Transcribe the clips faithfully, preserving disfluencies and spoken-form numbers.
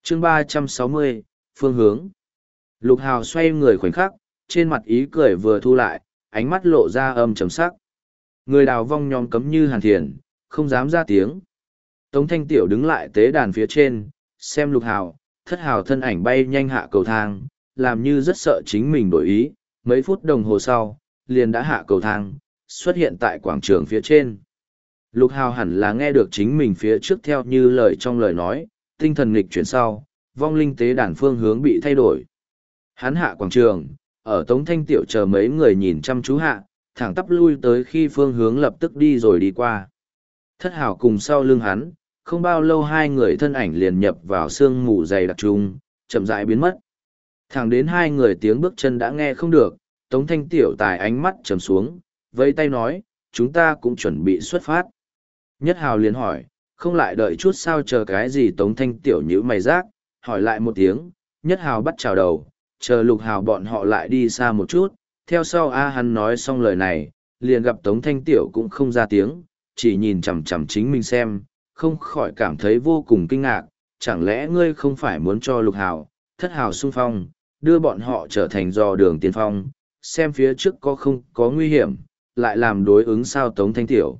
chương ba trăm sáu mươi, phương hướng. Lục Hào xoay người khoảnh khắc, trên mặt ý cười vừa thu lại, ánh mắt lộ ra âm trầm sắc. Người đào vong nhóm cấm như hàn thiền, không dám ra tiếng. Tống Thanh Tiểu đứng lại tế đàn phía trên, xem Lục Hào, Thất Hào thân ảnh bay nhanh hạ cầu thang, làm như rất sợ chính mình đổi ý. Mấy phút đồng hồ sau, liền đã hạ cầu thang, xuất hiện tại quảng trường phía trên. Lục Hào hẳn là nghe được chính mình phía trước theo như lời trong lời nói, tinh thần nghịch chuyển sau, vong linh tế đàn phương hướng bị thay đổi. Hắn hạ quảng trường, ở Tống Thanh Tiểu chờ mấy người nhìn chăm chú hạ, thẳng tắp lui tới khi phương hướng lập tức đi rồi đi qua. Thất Hào cùng sau lưng hắn, không bao lâu hai người thân ảnh liền nhập vào sương mù dày đặc trùng, chậm rãi biến mất. Thẳng đến hai người tiếng bước chân đã nghe không được, Tống Thanh Tiểu tài ánh mắt trầm xuống, vẫy tay nói, chúng ta cũng chuẩn bị xuất phát. Nhất Hào liền hỏi, không lại đợi chút sao chờ cái gì? Tống Thanh Tiểu nhíu mày rác, hỏi lại một tiếng. Nhất Hào bắt chào đầu, chờ Lục Hào bọn họ lại đi xa một chút. Theo sau A hắn nói xong lời này, liền gặp Tống Thanh Tiểu cũng không ra tiếng, chỉ nhìn chằm chằm chính mình xem, không khỏi cảm thấy vô cùng kinh ngạc. Chẳng lẽ ngươi không phải muốn cho Lục Hào, Thất Hào xung phong, đưa bọn họ trở thành dò đường tiên phong, xem phía trước có không có nguy hiểm, lại làm đối ứng sao? Tống Thanh Tiểu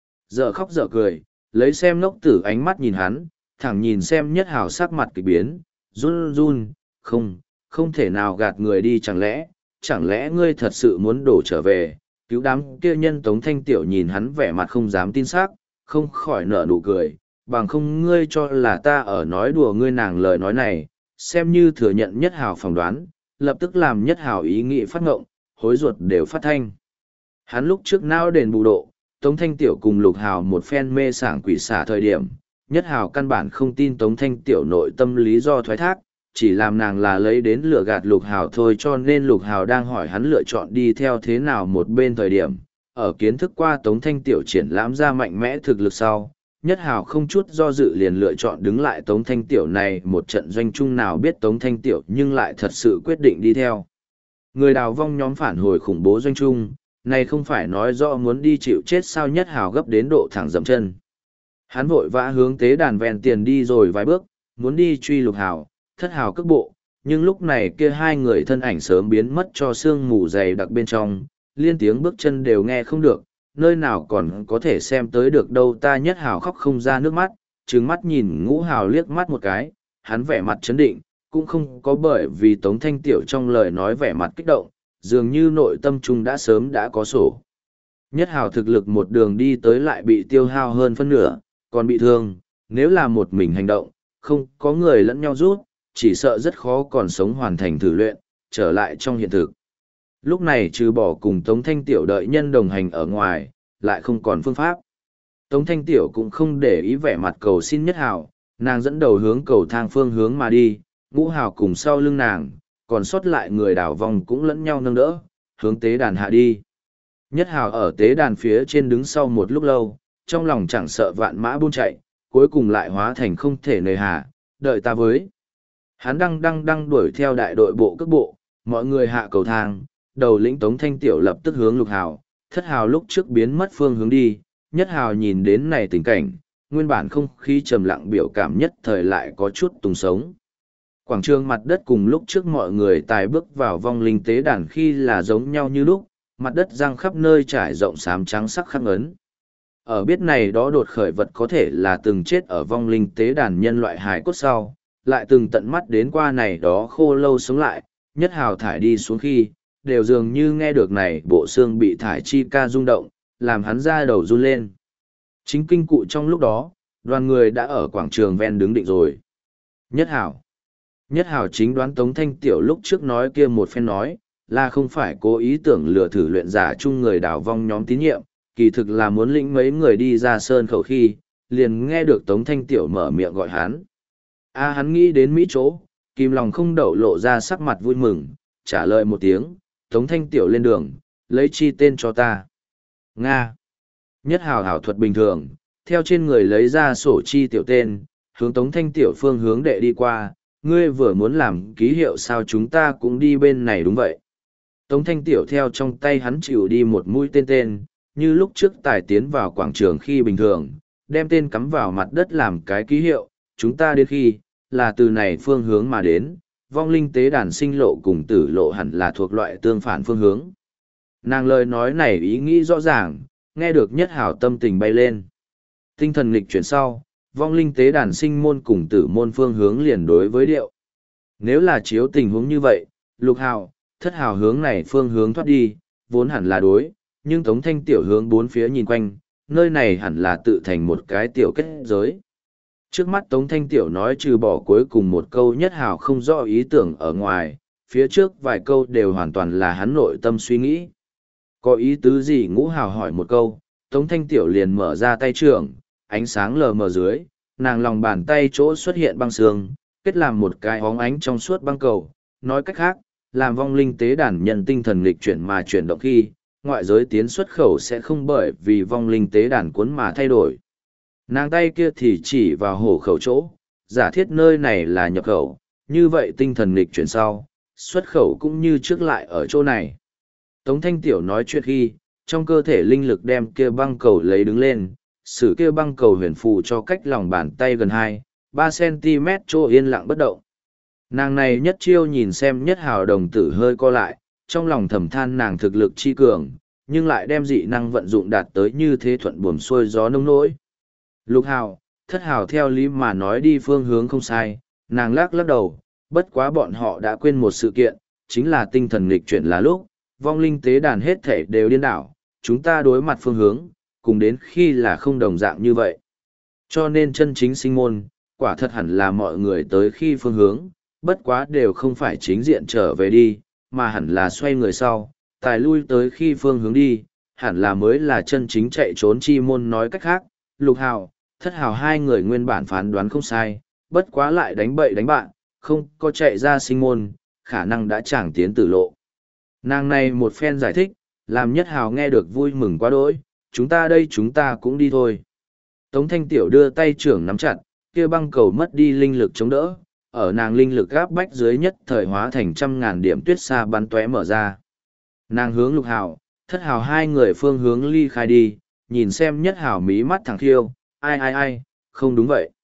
dở khóc dở cười, lấy xem ngốc tử ánh mắt nhìn hắn, thẳng nhìn xem Nhất Hào sắc mặt kỳ biến, run run, không, không thể nào gạt người đi. Chẳng lẽ, chẳng lẽ ngươi thật sự muốn đổ trở về, cứu đám kia nhân? Tống Thanh Tiểu nhìn hắn vẻ mặt không dám tin xác, không khỏi nở nụ cười, bằng không ngươi cho là ta ở nói đùa ngươi? Nàng lời nói này, xem như thừa nhận Nhất Hào phỏng đoán, lập tức làm Nhất Hào ý nghĩ phát ngộng, hối ruột đều phát thanh. Hắn lúc trước não đền bù độ, Tống Thanh Tiểu cùng Lục Hào một phen mê sảng quỷ xả thời điểm, Nhất Hào căn bản không tin Tống Thanh Tiểu nội tâm lý do thoái thác, chỉ làm nàng là lấy đến lừa gạt Lục Hào thôi. Cho nên Lục Hào đang hỏi hắn lựa chọn đi theo thế nào một bên thời điểm, ở kiến thức qua Tống Thanh Tiểu triển lãm ra mạnh mẽ thực lực sau, Nhất Hào không chút do dự liền lựa chọn đứng lại Tống Thanh Tiểu này một trận doanh chung. Nào biết Tống Thanh Tiểu nhưng lại thật sự quyết định đi theo người đào vong nhóm phản hồi khủng bố doanh chung, này không phải nói rõ muốn đi chịu chết sao? Nhất Hào gấp đến độ thẳng dậm chân. Hắn vội vã hướng tế đàn ven tiền đi rồi vài bước, muốn đi truy Lục Hào, Thất Hào cước bộ, nhưng lúc này kia hai người thân ảnh sớm biến mất cho sương mù dày đặc bên trong, liên tiếng bước chân đều nghe không được, nơi nào còn có thể xem tới được đâu. Ta Nhất Hào khóc không ra nước mắt, trừng mắt nhìn Ngũ Hào liếc mắt một cái, hắn vẻ mặt chấn định, cũng không có bởi vì Tống Thanh Tiểu trong lời nói vẻ mặt kích động, dường như nội tâm trung đã sớm đã có sổ. Nhất Hào thực lực một đường đi tới lại bị tiêu hao hơn phân nửa, còn bị thương, nếu là một mình hành động, không có người lẫn nhau rút, chỉ sợ rất khó còn sống hoàn thành thử luyện, trở lại trong hiện thực. Lúc này trừ bỏ cùng Tống Thanh Tiểu đợi nhân đồng hành ở ngoài, lại không còn phương pháp. Tống Thanh Tiểu cũng không để ý vẻ mặt cầu xin Nhất Hào, nàng dẫn đầu hướng cầu thang phương hướng mà đi, Ngũ Hào cùng sau lưng nàng, còn sót lại người đảo vòng cũng lẫn nhau nâng đỡ, hướng tế đàn hạ đi. Nhất Hào ở tế đàn phía trên đứng sau một lúc lâu, trong lòng chẳng sợ vạn mã buôn chạy, cuối cùng lại hóa thành không thể nề hà, đợi ta với. Hắn đăng đăng đăng đuổi theo đại đội bộ cước bộ, mọi người hạ cầu thang, đầu lĩnh Tống Thanh Tiểu lập tức hướng Lục Hào, Thất Hào lúc trước biến mất phương hướng đi. Nhất Hào nhìn đến này tình cảnh, nguyên bản không khí trầm lặng biểu cảm nhất thời lại có chút tung sống. Quảng trường mặt đất cùng lúc trước mọi người tài bước vào vong linh tế đàn khi là giống nhau như lúc, mặt đất răng khắp nơi trải rộng xám trắng sắc khắc ấn. Ở biết này đó đột khởi vật có thể là từng chết ở vong linh tế đàn nhân loại hài cốt sau, lại từng tận mắt đến qua này đó khô lâu sống lại, Nhất Hào thải đi xuống khi, đều dường như nghe được này bộ xương bị thải chi ca rung động, làm hắn ra đầu run lên. Chính kinh cụ trong lúc đó, đoàn người đã ở quảng trường ven đứng định rồi. Nhất Hào Nhất Hào chính đoán Tống Thanh Tiểu lúc trước nói kia một phen nói, là không phải cố ý tưởng lừa thử luyện giả chung người đảo vong nhóm tín nhiệm, kỳ thực là muốn lĩnh mấy người đi ra sơn khẩu khi, liền nghe được Tống Thanh Tiểu mở miệng gọi hắn. A hắn nghĩ đến Mỹ chỗ, kìm lòng không đậu lộ ra sắc mặt vui mừng, trả lời một tiếng, Tống Thanh Tiểu lên đường, lấy chi tên cho ta. Nga. Nhất Hào hảo thuật bình thường, theo trên người lấy ra sổ chi tiểu tên, hướng Tống Thanh Tiểu phương hướng đệ đi qua, ngươi vừa muốn làm ký hiệu sao? Chúng ta cũng đi bên này. Đúng vậy. Tống Thanh Tiểu theo trong tay hắn chịu đi một mũi tên tên, như lúc trước tài tiến vào quảng trường khi bình thường, đem tên cắm vào mặt đất làm cái ký hiệu, chúng ta đến khi, là từ này phương hướng mà đến, vong linh tế đàn sinh lộ cùng tử lộ hẳn là thuộc loại tương phản phương hướng. Nàng lời nói này ý nghĩ rõ ràng, nghe được Nhất Hào tâm tình bay lên. Tinh thần nghịch chuyển sau, vong linh tế đàn sinh môn cùng tử môn phương hướng liền đối với điệu. Nếu là chiếu tình huống như vậy, Lục Hào, Thất Hào hướng này phương hướng thoát đi, vốn hẳn là đối, nhưng Tống Thanh Tiểu hướng bốn phía nhìn quanh, nơi này hẳn là tự thành một cái tiểu kết giới. Trước mắt Tống Thanh Tiểu nói trừ bỏ cuối cùng một câu Nhất Hào không rõ ý tưởng ở ngoài, phía trước vài câu đều hoàn toàn là hắn nội tâm suy nghĩ. Có ý tứ gì Ngũ Hào hỏi một câu, Tống Thanh Tiểu liền mở ra tay trưởng, ánh sáng lờ mờ dưới, nàng lòng bàn tay chỗ xuất hiện băng sương, kết làm một cái óng ánh trong suốt băng cầu. Nói cách khác, làm vong linh tế đàn nhân tinh thần lịch chuyển mà chuyển động khi, ngoại giới tiến xuất khẩu sẽ không bởi vì vong linh tế đàn cuốn mà thay đổi. Nàng tay kia thì chỉ vào hổ khẩu chỗ, giả thiết nơi này là nhập khẩu, như vậy tinh thần lịch chuyển sau, xuất khẩu cũng như trước lại ở chỗ này. Tống Thanh Tiểu nói chuyện khi, trong cơ thể linh lực đem kia băng cầu lấy đứng lên, sử kia băng cầu huyền phù cho cách lòng bàn tay gần hai ba cm chỗ yên lặng bất động. Nàng này nhất chiêu nhìn xem Nhất Hào đồng tử hơi co lại, trong lòng thầm than nàng thực lực chi cường, nhưng lại đem dị năng vận dụng đạt tới như thế thuận buồm xuôi gió nông nỗi. Lục Hào, Thất Hào theo lý mà nói đi phương hướng không sai, nàng lắc lắc đầu, bất quá bọn họ đã quên một sự kiện, chính là tinh thần nghịch chuyển là lúc, vong linh tế đàn hết thể đều điên đảo, chúng ta đối mặt phương hướng, cùng đến khi là không đồng dạng như vậy. Cho nên chân chính sinh môn, quả thật hẳn là mọi người tới khi phương hướng, bất quá đều không phải chính diện trở về đi, mà hẳn là xoay người sau, tài lui tới khi phương hướng đi, hẳn là mới là chân chính chạy trốn chi môn. Nói cách khác, Lục Hào, Thất Hào hai người nguyên bản phán đoán không sai, bất quá lại đánh bậy đánh bạn, không có chạy ra sinh môn, khả năng đã chẳng tiến tử lộ. Nàng này một phen giải thích, làm Nhất Hào nghe được vui mừng quá đỗi, chúng ta đây chúng ta cũng đi thôi. Tống Thanh Tiểu đưa tay trưởng nắm chặt, kia băng cầu mất đi linh lực chống đỡ, ở nàng linh lực gáp bách dưới nhất thời hóa thành trăm ngàn điểm tuyết xa bắn tóe mở ra. Nàng hướng Lục Hào, Thất Hào hai người phương hướng ly khai đi, nhìn xem Nhất Hào mí mắt thẳng thiêu, ai ai ai, không đúng vậy.